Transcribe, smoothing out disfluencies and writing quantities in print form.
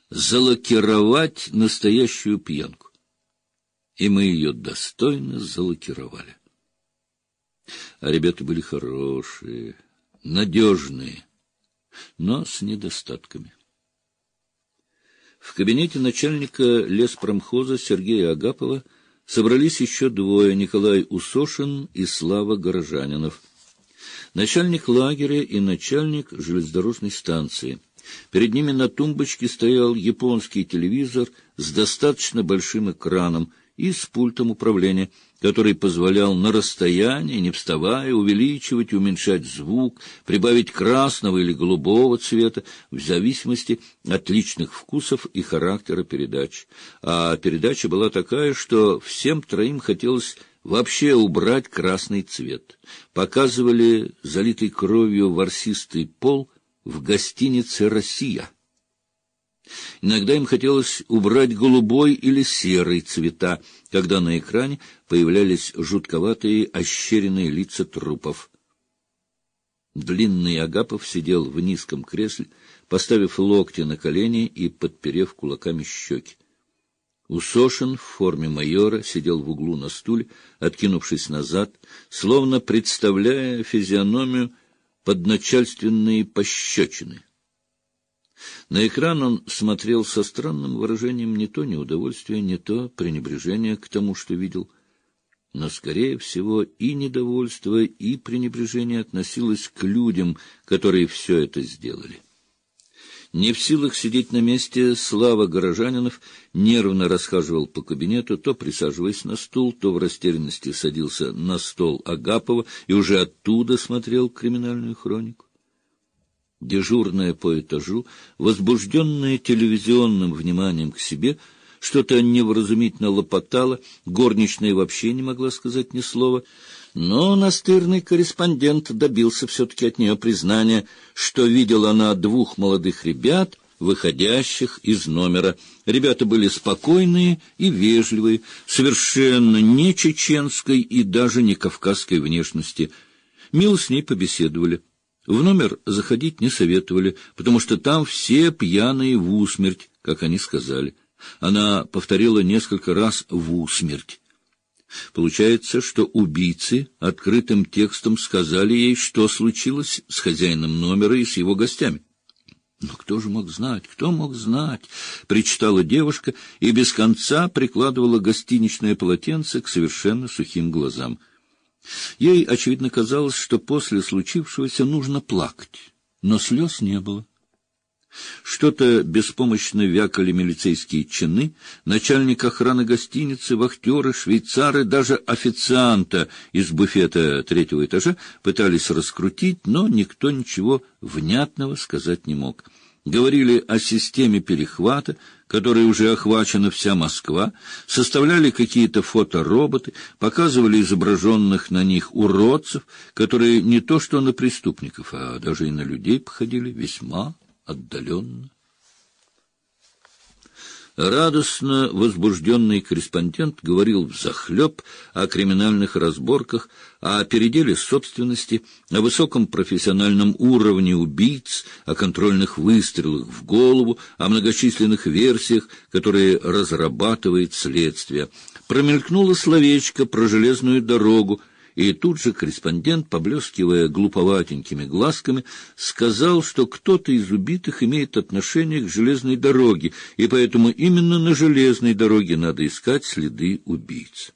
залакировать настоящую пьянку. И мы ее достойно залакировали. А ребята были хорошие, надежные, но с недостатками. В кабинете начальника леспромхоза Сергея Агапова собрались еще двое: Николай Усошин и Слава Горожанинов. Начальник лагеря и начальник железнодорожной станции. Перед ними на тумбочке стоял японский телевизор с достаточно большим экраном и с пультом управления, который позволял на расстоянии, не вставая, увеличивать и уменьшать звук, прибавить красного или голубого цвета в зависимости от личных вкусов и характера передач. А передача была такая, что всем троим хотелось вообще убрать красный цвет. Показывали залитый кровью ворсистый пол в гостинице «Россия». Иногда им хотелось убрать голубой или серый цвета, когда на экране появлялись жутковатые ощеренные лица трупов. Длинный Агапов сидел в низком кресле, поставив локти на колени и подперев кулаками щеки. Усошин в форме майора сидел в углу на стуле, откинувшись назад, словно представляя физиономию подначальственные пощечины. На экран он смотрел со странным выражением не то неудовольствия, не то пренебрежения к тому, что видел. Но, скорее всего, и недовольство, и пренебрежение относилось к людям, которые все это сделали. Не в силах сидеть на месте, Слава Горожанинов нервно расхаживал по кабинету, то присаживаясь на стул, то в растерянности садился на стол Агапова и уже оттуда смотрел криминальную хронику. Дежурная по этажу, возбужденная телевизионным вниманием к себе, что-то невразумительно лопотала, горничная вообще не могла сказать ни слова, но настырный корреспондент добился все-таки от нее признания, что видела она двух молодых ребят, выходящих из номера. Ребята были спокойные и вежливые, совершенно не чеченской и даже не кавказской внешности. Мило с ней побеседовали. В номер заходить не советовали, потому что там все пьяные в усмерть, как они сказали. Она повторила несколько раз «в усмерть». Получается, что убийцы открытым текстом сказали ей, что случилось с хозяином номера и с его гостями. «Но кто же мог знать, кто мог знать?» — причитала девушка и без конца прикладывала гостиничное полотенце к совершенно сухим глазам. Ей, очевидно, казалось, что после случившегося нужно плакать, но слез не было. Что-то беспомощно вякали милицейские чины, начальник охраны гостиницы, вахтеры, швейцары, даже официанта из буфета третьего этажа пытались раскрутить, но никто ничего внятного сказать не мог. Говорили о системе перехвата, которой уже охвачена вся Москва, составляли какие-то фотороботы, показывали изображенных на них уродцев, которые не то что на преступников, а даже и на людей походили весьма отдаленно. Радостно возбужденный корреспондент говорил взахлеб о криминальных разборках, о переделе собственности, о высоком профессиональном уровне убийц, о контрольных выстрелах в голову, о многочисленных версиях, которые разрабатывает следствие. Промелькнуло словечко про железную дорогу, и тут же корреспондент, поблескивая глуповатенькими глазками, сказал, что кто-то из убитых имеет отношение к железной дороге, и поэтому именно на железной дороге надо искать следы убийц.